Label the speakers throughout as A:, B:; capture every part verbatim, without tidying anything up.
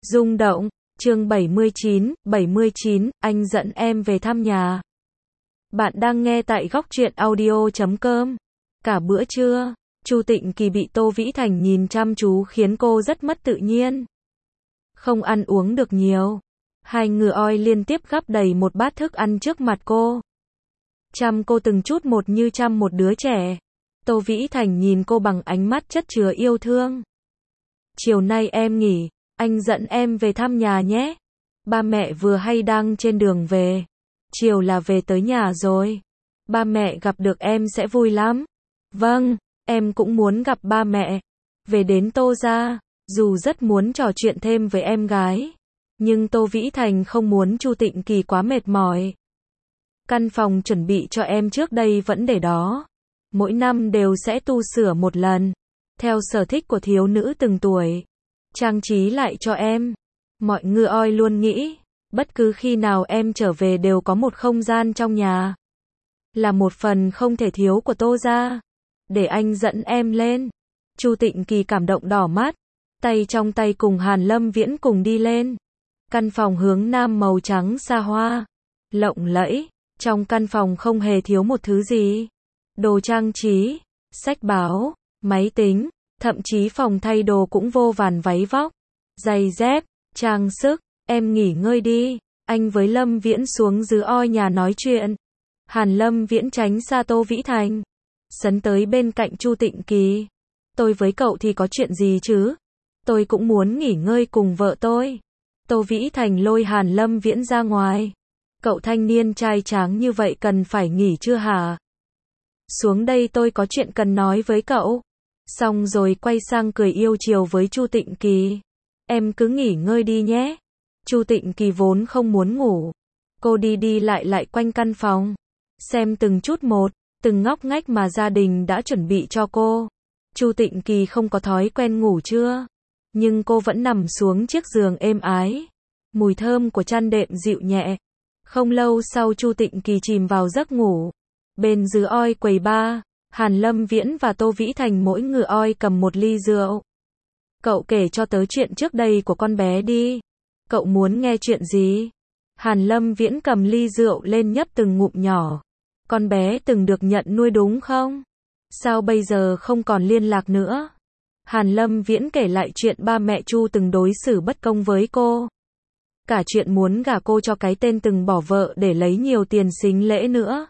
A: Rung động, chương bảy mươi chín, bảy mươi chín, anh dẫn em về thăm nhà. Bạn đang nghe tại góc truyện audio chấm com. Cả bữa trưa, Chu Tịnh Kỳ bị Tô Vĩ Thành nhìn chăm chú khiến cô rất mất tự nhiên. Không ăn uống được nhiều. Hai ngựa oi liên tiếp gắp đầy một bát thức ăn trước mặt cô. Chăm cô từng chút một như chăm một đứa trẻ. Tô Vĩ Thành nhìn cô bằng ánh mắt chất chứa yêu thương. Chiều nay em nghỉ, anh dẫn em về thăm nhà nhé. Ba mẹ vừa hay đang trên đường về. Chiều là về tới nhà rồi. Ba mẹ gặp được em sẽ vui lắm. Vâng, em cũng muốn gặp ba mẹ. Về đến Tô gia, dù rất muốn trò chuyện thêm với em gái, nhưng Tô Vĩ Thành không muốn Chu Tịnh Kỳ quá mệt mỏi. Căn phòng chuẩn bị cho em trước đây vẫn để đó. Mỗi năm đều sẽ tu sửa một lần, theo sở thích của thiếu nữ từng tuổi. Trang trí lại cho em. Mọi ngựa oi luôn nghĩ, bất cứ khi nào em trở về đều có một không gian trong nhà. Là một phần không thể thiếu của Tô gia. Để anh dẫn em lên. Chu Tịnh Kỳ cảm động đỏ mắt. Tay trong tay cùng Hàn Lâm Viễn cùng đi lên. Căn phòng hướng nam màu trắng xa hoa, lộng lẫy. Trong căn phòng không hề thiếu một thứ gì. Đồ trang trí, sách báo, máy tính, thậm chí phòng thay đồ cũng vô vàn váy vóc, giày dép, trang sức. Em nghỉ ngơi đi, anh với Lâm Viễn xuống dưới oi nhà nói chuyện. Hàn Lâm Viễn tránh xa Tô Vĩ Thành, sấn tới bên cạnh Chu Tịnh Kỳ. Tôi với cậu thì có chuyện gì chứ? Tôi cũng muốn nghỉ ngơi cùng vợ tôi. Tô Vĩ Thành lôi Hàn Lâm Viễn ra ngoài. Cậu thanh niên trai tráng như vậy cần phải nghỉ chưa hả? Xuống đây tôi có chuyện cần nói với cậu. Xong rồi quay sang cười yêu chiều với Chu Tịnh Kỳ. Em cứ nghỉ ngơi đi nhé. Chu Tịnh Kỳ vốn không muốn ngủ. Cô đi đi lại lại quanh căn phòng, xem từng chút một, từng ngóc ngách mà gia đình đã chuẩn bị cho cô. Chu Tịnh Kỳ không có thói quen ngủ trưa, nhưng cô vẫn nằm xuống chiếc giường êm ái. Mùi thơm của chăn đệm dịu nhẹ. Không lâu sau Chu Tịnh Kỳ chìm vào giấc ngủ. Bên dưới oi quầy bar, Hàn Lâm Viễn và Tô Vĩ Thành mỗi ngựa oi cầm một ly rượu. Cậu kể cho tớ chuyện trước đây của con bé đi. Cậu muốn nghe chuyện gì? Hàn Lâm Viễn cầm ly rượu lên nhấp từng ngụm nhỏ. Con bé từng được nhận nuôi đúng không? Sao bây giờ không còn liên lạc nữa? Hàn Lâm Viễn kể lại chuyện ba mẹ Chu từng đối xử bất công với cô. Cả chuyện muốn gả cô cho cái tên từng bỏ vợ để lấy nhiều tiền sính lễ nữa.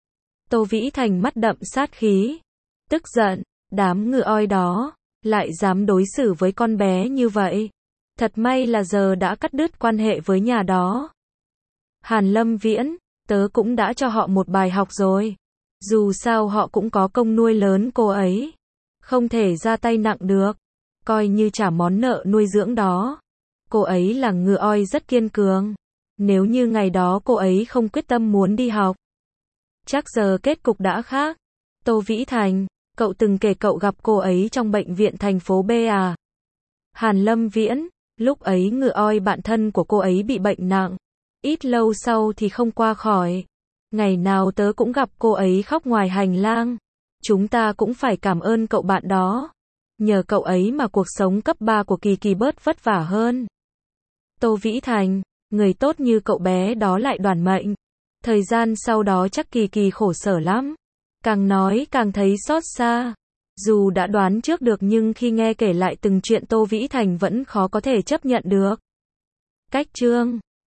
A: Tô Vĩ Thành mắt đậm sát khí. Tức giận, đám ngựa oi đó, lại dám đối xử với con bé như vậy. Thật may là giờ đã cắt đứt quan hệ với nhà đó. Hàn Lâm Viễn, tớ cũng đã cho họ một bài học rồi. Dù sao họ cũng có công nuôi lớn cô ấy. Không thể ra tay nặng được. Coi như trả món nợ nuôi dưỡng đó. Cô ấy là ngựa oi rất kiên cường. Nếu như ngày đó cô ấy không quyết tâm muốn đi học, chắc giờ kết cục đã khác. Tô Vĩ Thành, cậu từng kể cậu gặp cô ấy trong bệnh viện thành phố B à? Hàn Lâm Viễn, lúc ấy ngựa oi bạn thân của cô ấy bị bệnh nặng. Ít lâu sau thì không qua khỏi. Ngày nào tớ cũng gặp cô ấy khóc ngoài hành lang. Chúng ta cũng phải cảm ơn cậu bạn đó. Nhờ cậu ấy mà cuộc sống cấp ba của Kỳ Kỳ bớt vất vả hơn. Tô Vĩ Thành, người tốt như cậu bé đó lại đoản mệnh. Thời gian sau đó chắc Kỳ Kỳ khổ sở lắm. Càng nói càng thấy xót xa. Dù đã đoán trước được nhưng khi nghe kể lại từng chuyện Tô Vĩ Thành vẫn khó có thể chấp nhận được. Cách chương